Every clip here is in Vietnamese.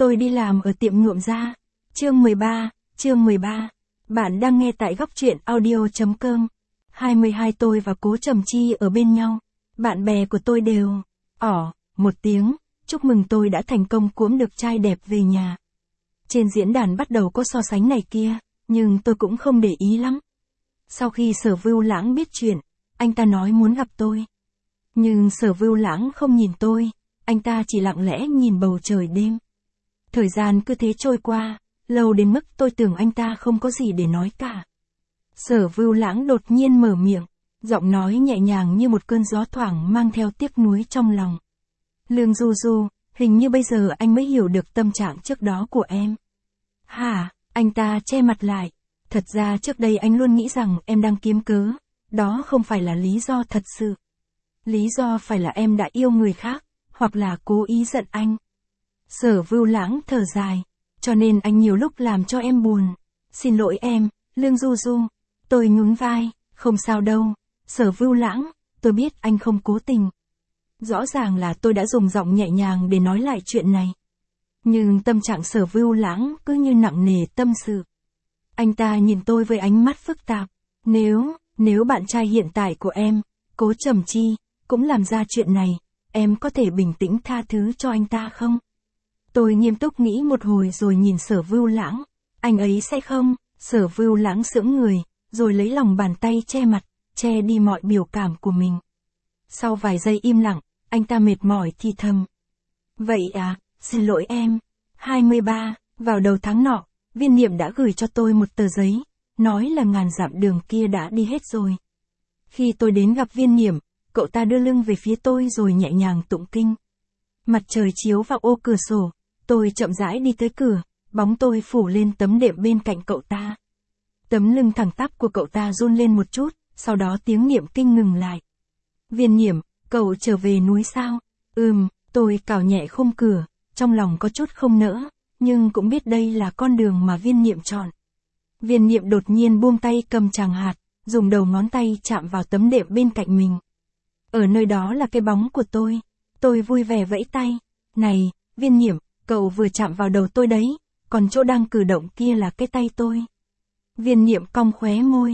Tôi đi làm ở tiệm nhuộm da. Chương 13. Bạn đang nghe tại góc truyện audio.com. 22 tôi và Cố Trầm Chi ở bên nhau. Bạn bè của tôi đều một tiếng, chúc mừng tôi đã thành công cuỗm được trai đẹp về nhà. Trên diễn đàn bắt đầu có so sánh này kia, nhưng tôi cũng không để ý lắm. Sau khi Sở Vưu Lãng biết chuyện, anh ta nói muốn gặp tôi. Nhưng Sở Vưu Lãng không nhìn tôi, anh ta chỉ lặng lẽ nhìn bầu trời đêm. Thời gian cứ thế trôi qua, lâu đến mức tôi tưởng anh ta không có gì để nói cả. Sở Vưu Lãng đột nhiên mở miệng, giọng nói nhẹ nhàng như một cơn gió thoảng mang theo tiếc nuối trong lòng. Lương Du Du, hình như bây giờ anh mới hiểu được tâm trạng trước đó của em. Hả? Anh ta che mặt lại. Thật ra trước đây anh luôn nghĩ rằng em đang kiếm cớ, đó không phải là lý do thật sự. Lý do phải là em đã yêu người khác, hoặc là cố ý giận anh. Sở Vưu Lãng thở dài, cho nên anh nhiều lúc làm cho em buồn. Xin lỗi em, Lương Du Du. Tôi nhún vai, không sao đâu. Sở Vưu Lãng, tôi biết anh không cố tình. Rõ ràng là tôi đã dùng giọng nhẹ nhàng để nói lại chuyện này. Nhưng tâm trạng Sở Vưu Lãng cứ như nặng nề tâm sự. Anh ta nhìn tôi với ánh mắt phức tạp. Nếu bạn trai hiện tại của em, Cố Trầm Chi, cũng làm ra chuyện này, em có thể bình tĩnh tha thứ cho anh ta không? Tôi nghiêm túc nghĩ một hồi rồi nhìn Sở Vưu Lãng. Anh ấy sẽ không? Sở Vưu Lãng sững người, rồi lấy lòng bàn tay che mặt, che đi mọi biểu cảm của mình. Sau vài giây im lặng, anh ta mệt mỏi thì thầm. Vậy à, xin lỗi em. 23, vào đầu tháng nọ, Viên Niệm đã gửi cho tôi một tờ giấy, nói là ngàn dặm đường kia đã đi hết rồi. Khi tôi đến gặp Viên Niệm, cậu ta đưa lưng về phía tôi rồi nhẹ nhàng tụng kinh. Mặt trời chiếu vào ô cửa sổ, tôi chậm rãi đi tới cửa, bóng tôi phủ lên tấm đệm bên cạnh cậu ta. Tấm lưng thẳng tắp của cậu ta run lên một chút, sau đó tiếng niệm kinh ngừng lại. Viên Niệm, cậu trở về núi sao? Tôi cào nhẹ khung cửa, trong lòng có chút không nỡ, nhưng cũng biết đây là con đường mà Viên Niệm chọn. Viên Niệm đột nhiên buông tay cầm tràng hạt, dùng đầu ngón tay chạm vào tấm đệm bên cạnh mình. Ở nơi đó là cái bóng của tôi. Tôi vui vẻ vẫy tay. Này, Viên Niệm, cậu vừa chạm vào đầu tôi đấy, còn chỗ đang cử động kia là cái tay tôi. Viên Niệm cong khóe môi.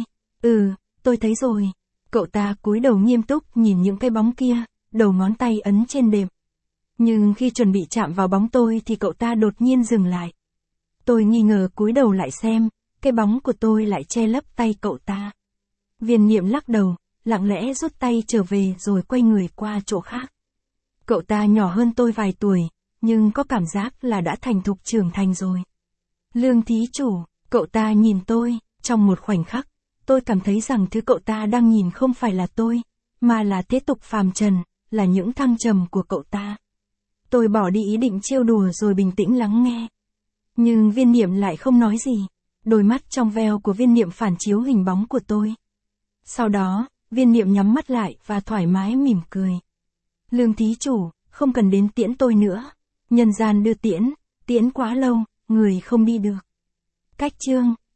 Tôi thấy rồi. Cậu ta cúi đầu nghiêm túc nhìn những cái bóng kia, đầu ngón tay ấn trên đệm. Nhưng khi chuẩn bị chạm vào bóng tôi thì cậu ta đột nhiên dừng lại. Tôi nghi ngờ cúi đầu lại xem, cái bóng của tôi lại che lấp tay cậu ta. Viên Niệm lắc đầu, lặng lẽ rút tay trở về rồi quay người qua chỗ khác. Cậu ta nhỏ hơn tôi vài tuổi, nhưng có cảm giác là đã thành thục trưởng thành rồi. Lương thí chủ, cậu ta nhìn tôi, trong một khoảnh khắc, tôi cảm thấy rằng thứ cậu ta đang nhìn không phải là tôi, mà là thế tục phàm trần, là những thăng trầm của cậu ta. Tôi bỏ đi ý định trêu đùa rồi bình tĩnh lắng nghe. Nhưng Viên Niệm lại không nói gì, đôi mắt trong veo của Viên Niệm phản chiếu hình bóng của tôi. Sau đó, Viên Niệm nhắm mắt lại và thoải mái mỉm cười. Lương thí chủ, không cần đến tiễn tôi nữa. Nhân gian đưa tiễn quá lâu, người không đi được. Cách chương